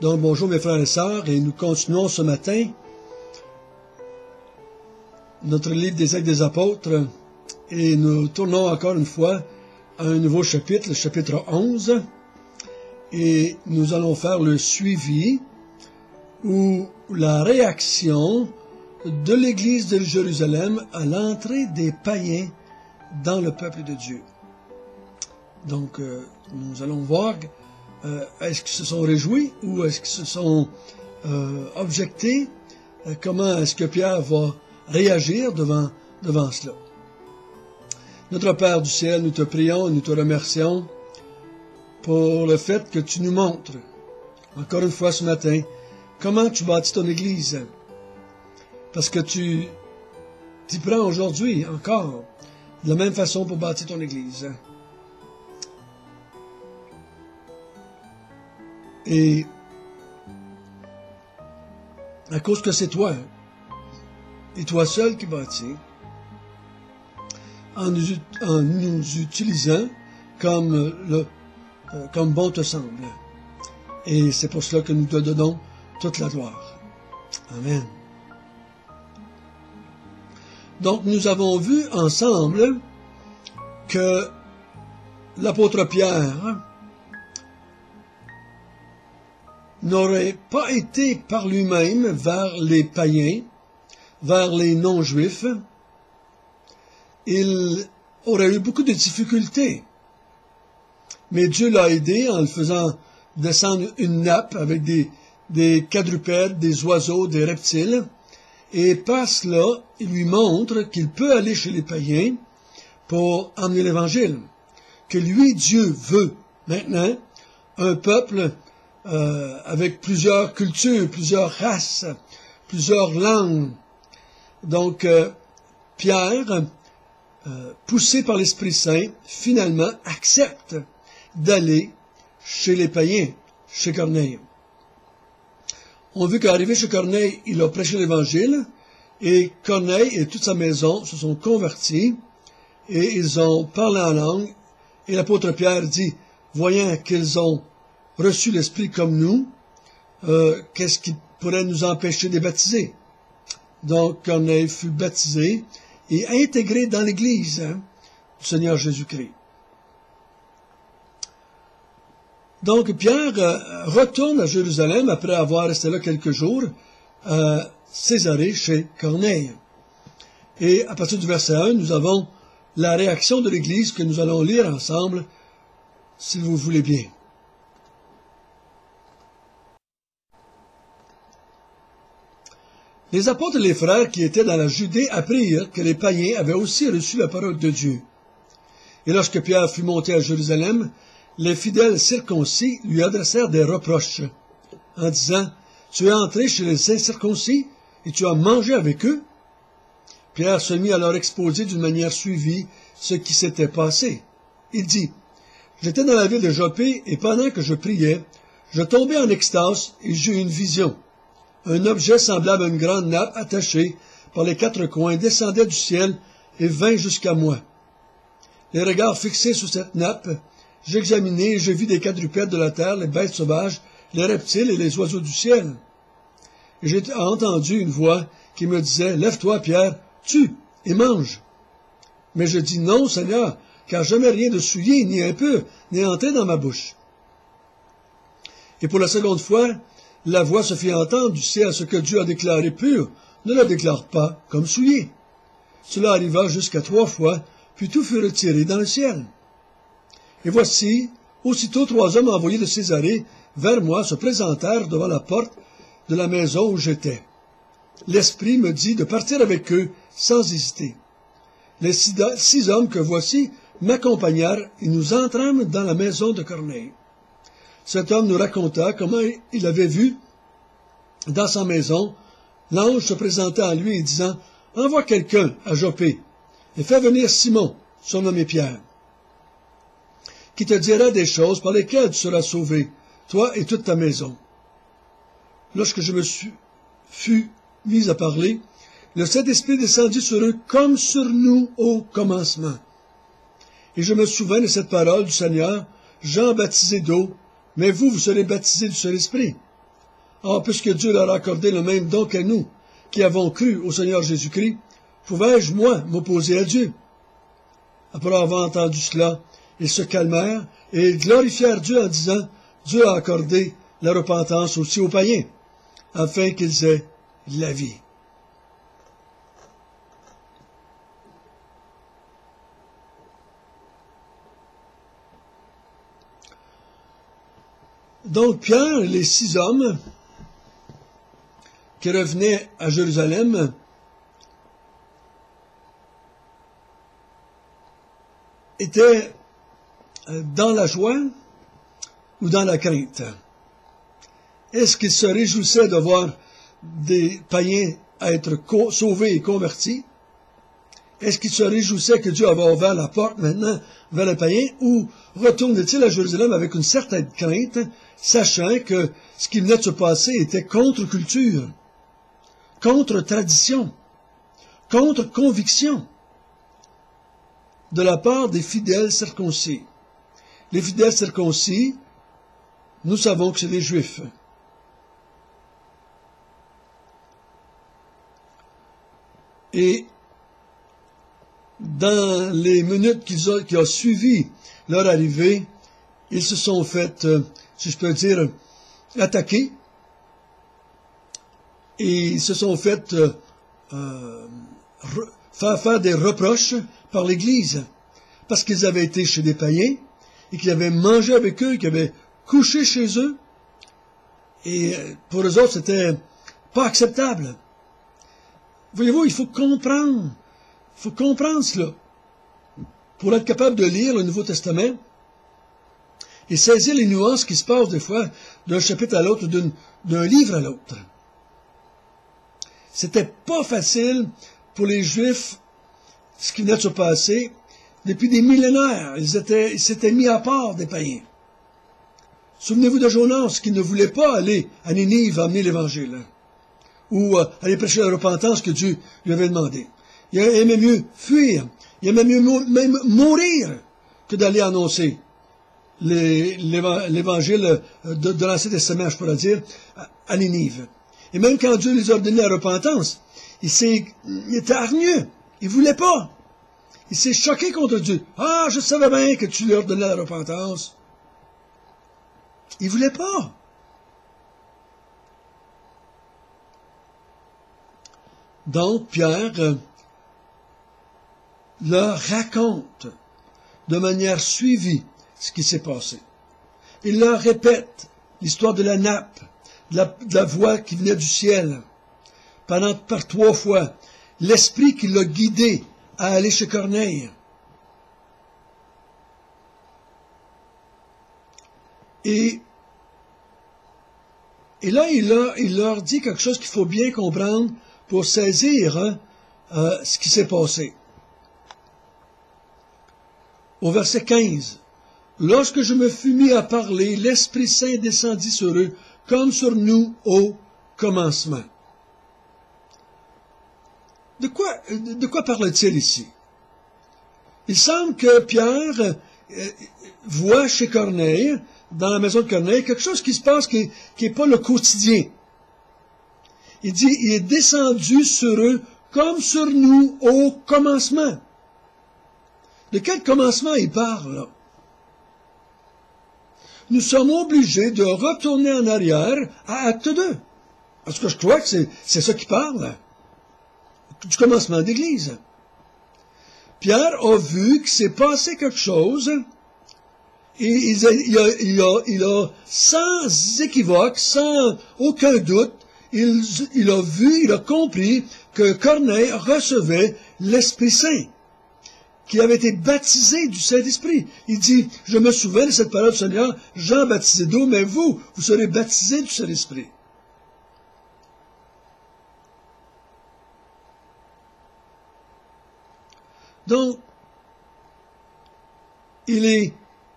Donc bonjour mes frères et sœurs, et nous continuons ce matin notre livre des Actes des Apôtres, et nous tournons encore une fois à un nouveau chapitre, le chapitre 11, et nous allons faire le suivi ou la réaction de l'Église de Jérusalem à l'entrée des païens dans le peuple de Dieu. Donc, nous allons voir, est-ce qu'ils se sont réjouis ou est-ce qu'ils se sont objectés? Comment est-ce que Pierre va réagir devant cela? Notre Père du ciel, nous te prions, nous te remercions pour le fait que tu nous montres, encore une fois ce matin, comment tu bâtis ton Église. Parce que tu t'y prends aujourd'hui encore de la même façon pour bâtir ton Église. Et à cause que c'est toi, et toi seul qui bâtis, en nous utilisant comme bon te semble. Et c'est pour cela que nous te donnons toute la gloire. Amen. Donc nous avons vu ensemble que l'apôtre Pierre n'aurait pas été par lui-même vers les païens, vers les non-juifs. Il aurait eu beaucoup de difficultés. Mais Dieu l'a aidé en le faisant descendre une nappe avec des quadrupèdes, des oiseaux, des reptiles. Et par cela, il lui montre qu'il peut aller chez les païens pour emmener l'Évangile. Que lui, Dieu, veut maintenant un peuple avec plusieurs cultures, plusieurs races, plusieurs langues. Donc, Pierre, poussé par l'Esprit Saint, finalement accepte d'aller chez les païens, chez Corneille. On a vu qu'arrivé chez Corneille, il a prêché l'Évangile, et Corneille et toute sa maison se sont convertis, et ils ont parlé en langue, et l'apôtre Pierre dit, voyant qu'ils ont reçu l'Esprit comme nous, qu'est-ce qui pourrait nous empêcher de les baptiser? Donc Corneille fut baptisé et intégré dans l'Église du Seigneur Jésus-Christ. Donc Pierre retourne à Jérusalem après avoir resté là quelques jours, à Césarée chez Corneille. Et à partir du verset 1, nous avons la réaction de l'Église que nous allons lire ensemble, si vous voulez bien. Les apôtres et les frères qui étaient dans la Judée apprirent que les païens avaient aussi reçu la parole de Dieu. Et lorsque Pierre fut monté à Jérusalem, les fidèles circoncis lui adressèrent des reproches, en disant, « Tu es entré chez les incirconcis et tu as mangé avec eux? » Pierre se mit à leur exposer d'une manière suivie ce qui s'était passé. Il dit, « J'étais dans la ville de Jopé et pendant que je priais, je tombai en extase et j'eus une vision. Un objet semblable à une grande nappe attachée par les quatre coins descendait du ciel et vint jusqu'à moi. Les regards fixés sur cette nappe, j'examinai et je vis des quadrupèdes de la terre, les bêtes sauvages, les reptiles et les oiseaux du ciel. Et j'ai entendu une voix qui me disait, « Lève-toi, Pierre, tue et mange. » Mais je dis, « Non, Seigneur, car jamais rien de souillé, ni un peu, n'est entré dans ma bouche. » Et pour la seconde fois, la voix se fit entendre du ciel, ce que Dieu a déclaré pur, ne le déclare pas comme souillé. Cela arriva jusqu'à 3 fois, puis tout fut retiré dans le ciel. Et voici, aussitôt 3 hommes envoyés de Césarée vers moi se présentèrent devant la porte de la maison où j'étais. L'Esprit me dit de partir avec eux sans hésiter. Les 6 hommes que voici m'accompagnèrent et nous entrâmes dans la maison de Corneille. Cet homme nous raconta comment il avait vu, dans sa maison, l'ange se présenter à lui et disant, « Envoie quelqu'un à Jopé et fais venir Simon, surnommé Pierre, qui te dira des choses par lesquelles tu seras sauvé, toi et toute ta maison. » Lorsque je fus mis à parler, le Saint-Esprit descendit sur eux comme sur nous au commencement. Et je me souvins de cette parole du Seigneur, Jean baptisé d'eau, mais vous serez baptisés du Saint-Esprit. Or, puisque Dieu leur a accordé le même don qu'à nous, qui avons cru au Seigneur Jésus-Christ, pouvais-je, moi, m'opposer à Dieu? Après avoir entendu cela, ils se calmèrent et ils glorifièrent Dieu en disant, Dieu a accordé la repentance aussi aux païens, afin qu'ils aient la vie. Donc Pierre et les 6 hommes qui revenaient à Jérusalem étaient dans la joie ou dans la crainte? Est-ce qu'ils se réjouissaient de voir des païens être sauvés et convertis? Est-ce qu'ils se réjouissaient que Dieu avait ouvert la porte maintenant vers les païens? Ou retournaient-ils à Jérusalem avec une certaine crainte, sachant que ce qui venait de se passer était contre-culture, contre-tradition, contre-conviction de la part des fidèles circoncis? Les fidèles circoncis, nous savons que c'est les Juifs. Et dans les minutes qui ont suivi leur arrivée, ils se sont fait, si je peux dire, attaquer. Et ils se sont fait faire des reproches par l'Église. Parce qu'ils avaient été chez des païens, et qu'ils avaient mangé avec eux, qu'ils avaient couché chez eux. Et pour eux autres, c'était pas acceptable. Voyez-vous, il faut comprendre cela. Pour être capable de lire le Nouveau Testament et saisir les nuances qui se passent des fois d'un chapitre à l'autre, d'un livre à l'autre. C'était pas facile pour les Juifs, ce qui venait de se passer. Depuis des millénaires, ils s'étaient mis à part des païens. Souvenez-vous de Jonas, qui ne voulait pas aller à Ninive amener l'Évangile, ou aller prêcher la repentance que Dieu lui avait demandé. Il aimait mieux fuir, il aimait mieux même mourir que d'aller annoncer l'Évangile de l'Ancien Testament, je pourrais dire, à Ninive. Et même quand Dieu les a ordonné la repentance, il était hargneux, il voulait pas. Il s'est choqué contre Dieu. Ah, je savais bien que tu lui ordonnais la repentance. Il voulait pas. Donc, Pierre leur raconte de manière suivie ce qui s'est passé. Il leur répète l'histoire de la nappe, de la voix qui venait du ciel, par 3 fois, l'esprit qui l'a guidé à aller chez Corneille. Et là, il leur dit quelque chose qu'il faut bien comprendre pour saisir ce qui s'est passé. Au verset 15, « Lorsque je me fus mis à parler, l'Esprit Saint descendit sur eux, comme sur nous au commencement. » De quoi parle-t-il ici? Il semble que Pierre voit chez Corneille, dans la maison de Corneille, quelque chose qui se passe qui n'est pas le quotidien. Il dit, il est descendu sur eux comme sur nous au commencement. De quel commencement il parle, là? Nous sommes obligés de retourner en arrière à Acte 2. Parce que je crois que c'est ça qui parle. Du commencement d'Église. Pierre a vu qu'il s'est passé quelque chose et il a sans équivoque, sans aucun doute, il a vu, il a compris que Corneille recevait l'Esprit Saint, qui avait été baptisé du Saint-Esprit. Il dit, je me souviens de cette parole du Seigneur, Jean baptisé d'eau, mais vous serez baptisés du Saint-Esprit. Donc, il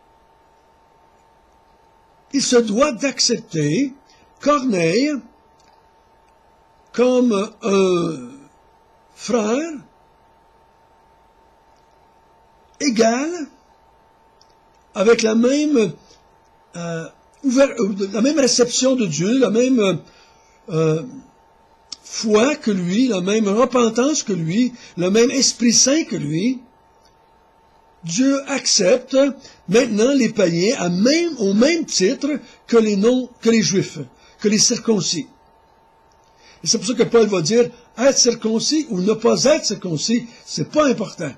se doit d'accepter Corneille comme un frère égal, avec la même réception de Dieu, la même foi que lui, la même repentance que lui, le même Esprit Saint que lui, Dieu accepte maintenant les païens au même titre que les Juifs, que les circoncis. Et c'est pour ça que Paul va dire, être circoncis ou ne pas être circoncis, c'est pas important.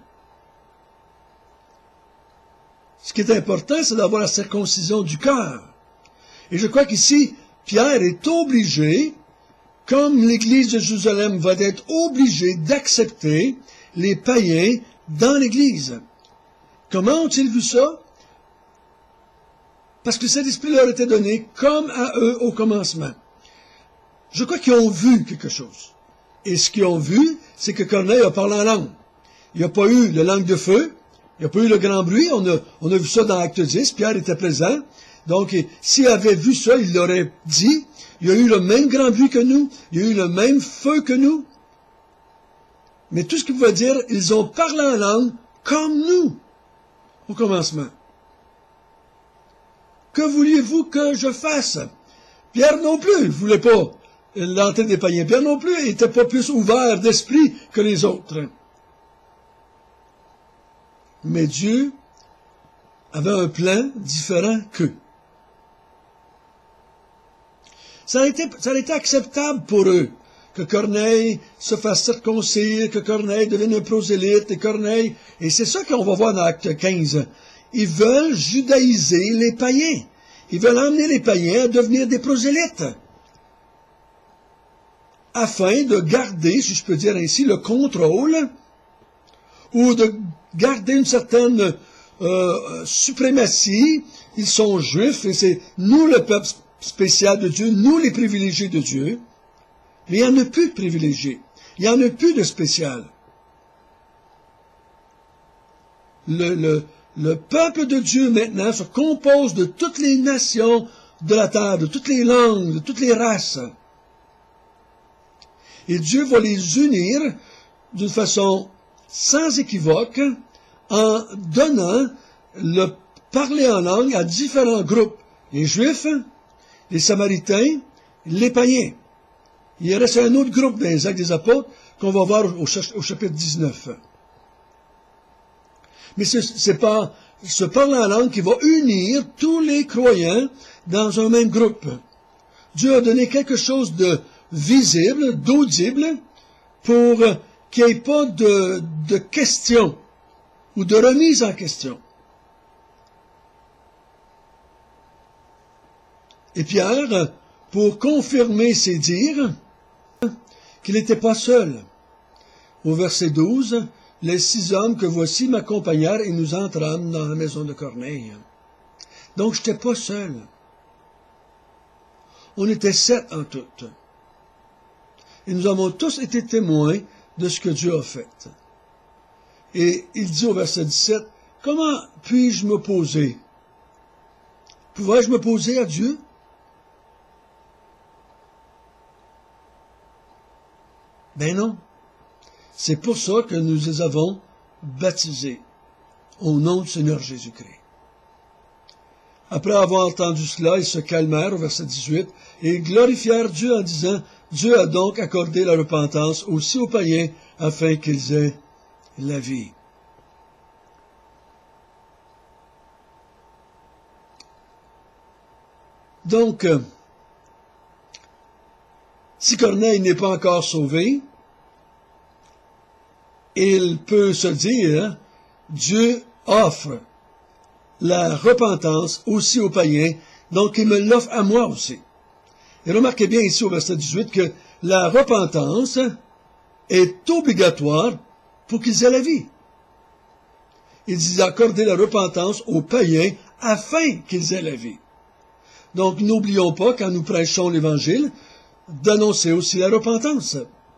Ce qui est important, c'est d'avoir la circoncision du cœur. Et je crois qu'ici, Pierre est obligé, comme l'Église de Jérusalem va être obligée d'accepter les païens dans l'Église. Comment ont-ils vu ça? Parce que cet esprit leur était donné comme à eux au commencement. Je crois qu'ils ont vu quelque chose. Et ce qu'ils ont vu, c'est que Corneille a parlé en langue. Il n'y a pas eu la langue de feu, il n'y a pas eu le grand bruit, on a vu ça dans Acte 10, Pierre était présent. Donc, s'il avait vu ça, il l'aurait dit. Il y a eu le même grand bruit que nous, il y a eu le même feu que nous. Mais tout ce qu'il pouvait dire, ils ont parlé en langue comme nous, au commencement. Que vouliez-vous que je fasse? Pierre non plus, il ne voulait pas l'entrée des païens. Pierre non plus, il n'était pas plus ouvert d'esprit que les autres. Mais Dieu avait un plan différent qu'eux. Ça a été acceptable pour eux que Corneille se fasse circoncire, que Corneille devienne un prosélyte, et c'est ça qu'on va voir dans Acte 15. Ils veulent judaïser les païens. Ils veulent emmener les païens à devenir des prosélytes, afin de garder, si je peux dire ainsi, le contrôle, ou de garder une certaine suprématie. Ils sont juifs, et c'est nous le peuple spécial de Dieu, nous les privilégiés de Dieu. Mais il n'y en a plus de privilégiés. Il n'y en a plus de spécial. Le peuple de Dieu maintenant se compose de toutes les nations de la terre, de toutes les langues, de toutes les races. Et Dieu va les unir d'une façon sans équivoque en donnant le parler en langue à différents groupes. Les Juifs, les Samaritains, les païens. Il reste un autre groupe dans les Actes des Apôtres qu'on va voir au chapitre 19. Mais c'est pas ce parler en langue qui va unir tous les croyants dans un même groupe. Dieu a donné quelque chose de visible, d'audible, pour qu'il n'y ait pas de question ou de remise en question. Et Pierre, pour confirmer ses dires, qu'il n'était pas seul. Au verset 12, « Les 6 hommes que voici m'accompagnèrent et nous entrâmes dans la maison de Corneille. » Donc, je n'étais pas seul. On était 7 en tout. Et nous avons tous été témoins de ce que Dieu a fait. Et il dit au verset 17, « Comment puis-je m'opposer? Pouvais-je m'opposer à Dieu? » Ben non. C'est pour ça que nous les avons baptisés au nom du Seigneur Jésus-Christ. Après avoir entendu cela, ils se calmèrent au verset 18 et glorifièrent Dieu en disant, Dieu a donc accordé la repentance aussi aux païens afin qu'ils aient la vie. Donc, si Corneille n'est pas encore sauvé, il peut se dire, Dieu offre la repentance aussi aux païens, donc il me l'offre à moi aussi. Et remarquez bien ici au verset 18 que la repentance est obligatoire pour qu'ils aient la vie. Il dit accorder la repentance aux païens afin qu'ils aient la vie. Donc n'oublions pas, quand nous prêchons l'Évangile, d'annoncer aussi la repentance.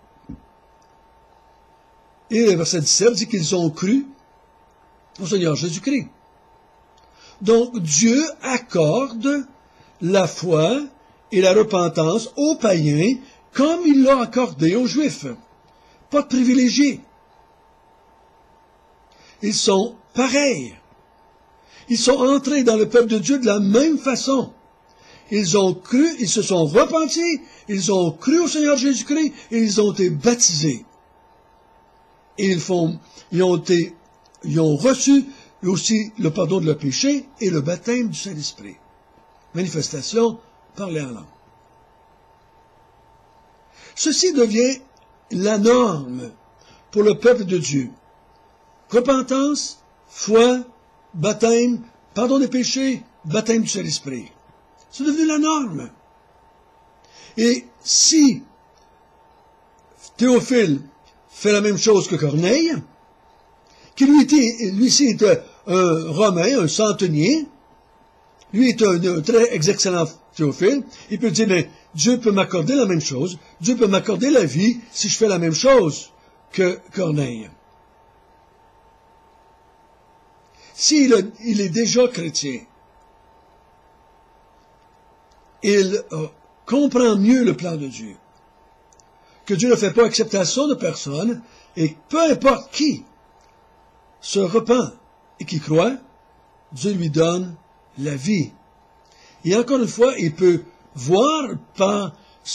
Et le verset 17 dit qu'ils ont cru au Seigneur Jésus-Christ. Donc Dieu accorde la foi et la repentance aux païens comme il l'a accordé aux Juifs. Pas de privilégiés. Ils sont pareils. Ils sont entrés dans le peuple de Dieu de la même façon. ils ont cru, ils se sont repentis, ils ont cru au Seigneur Jésus-Christ et ils ont été baptisés. Et ils ont reçu aussi le pardon de leurs péchés et le baptême du Saint-Esprit. Manifestation, parler en langue. Ceci devient la norme pour le peuple de Dieu. Repentance, foi, baptême, pardon des péchés, baptême du Saint-Esprit. C'est devenu la norme. Et si Théophile fait la même chose que Corneille, qui lui-ci était un Romain, un centenier, lui est un très excellent Théophile, il peut dire, mais Dieu peut m'accorder la même chose, Dieu peut m'accorder la vie si je fais la même chose que Corneille. S'il est déjà chrétien, il comprend mieux le plan de Dieu, que Dieu ne fait pas acceptation de personne, et peu importe qui se repent et qui croit, Dieu lui donne la vie. Et encore une fois, il peut voir par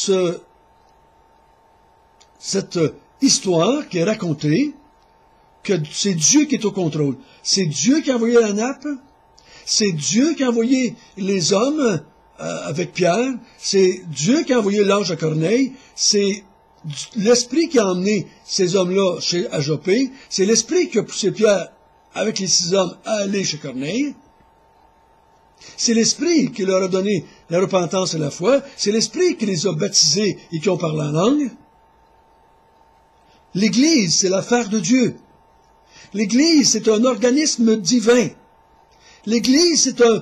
cette histoire qui est racontée que c'est Dieu qui est au contrôle. C'est Dieu qui a envoyé la nappe, c'est Dieu qui a envoyé les hommes avec Pierre, c'est Dieu qui a envoyé l'ange à Corneille, c'est l'Esprit qui a emmené ces hommes-là à Jopé, c'est l'Esprit qui a poussé Pierre avec les 6 hommes à aller chez Corneille, c'est l'Esprit qui leur a donné la repentance et la foi, c'est l'Esprit qui les a baptisés et qui ont parlé en langue. L'Église, c'est l'affaire de Dieu. L'Église, c'est un organisme divin. L'Église, c'est un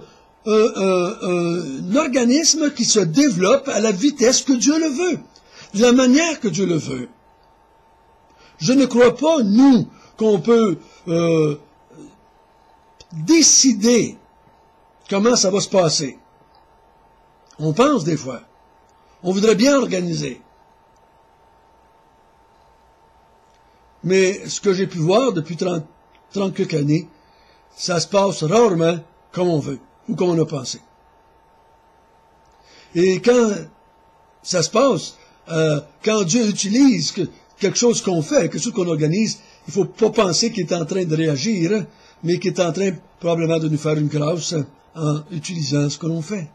organisme qui se développe à la vitesse que Dieu le veut, de la manière que Dieu le veut. Je ne crois pas, nous, qu'on peut décider comment ça va se passer. On pense des fois. On voudrait bien organiser. Mais ce que j'ai pu voir depuis 30 quelques années, ça se passe rarement comme on veut, ou comme on a pensé. Et quand ça se passe, quand Dieu utilise quelque chose qu'on fait, quelque chose qu'on organise, il ne faut pas penser qu'il est en train de réagir, mais qu'il est en train probablement de nous faire une grâce en utilisant ce que l'on fait.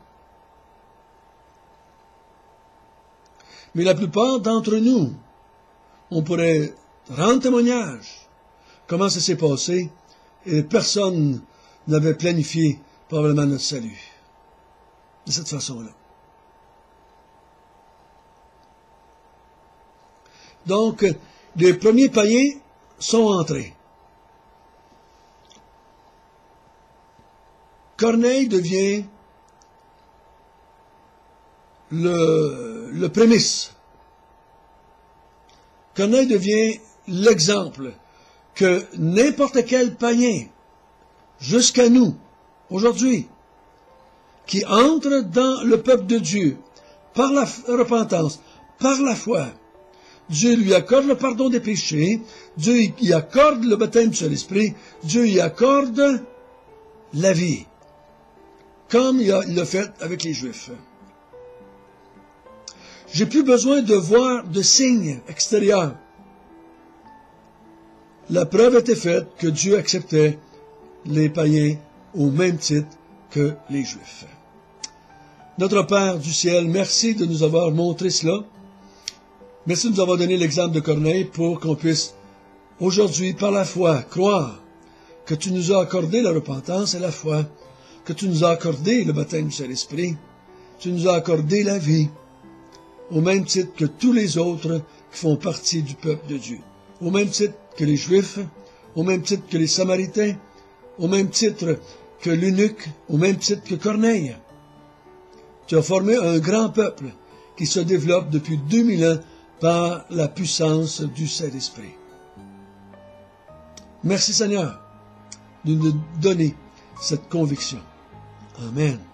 Mais la plupart d'entre nous, on pourrait rendre témoignage comment ça s'est passé et personne n'avait planifié probablement notre salut de cette façon-là. Donc, les premiers païens sont entrés. Corneille devient le prémisse. Corneille devient l'exemple que n'importe quel païen, jusqu'à nous, aujourd'hui, qui entre dans le peuple de Dieu, par la repentance, par la foi, Dieu lui accorde le pardon des péchés, Dieu y accorde le baptême du Saint-Esprit, Dieu y accorde la vie, comme il l'a fait avec les Juifs. J'ai plus besoin de voir de signes extérieurs. La preuve était faite que Dieu acceptait les païens au même titre que les Juifs. Notre Père du ciel, merci de nous avoir montré cela. Merci de nous avoir donné l'exemple de Corneille pour qu'on puisse aujourd'hui, par la foi, croire que tu nous as accordé la repentance et la foi, que tu nous as accordé le baptême du Saint-Esprit, tu nous as accordé la vie, au même titre que tous les autres qui font partie du peuple de Dieu, au même titre que les Juifs, au même titre que les Samaritains, au même titre que l'eunuque, au même titre que Corneille. Tu as formé un grand peuple qui se développe depuis 2000 ans par la puissance du Saint-Esprit. Merci Seigneur de nous donner cette conviction. Amen.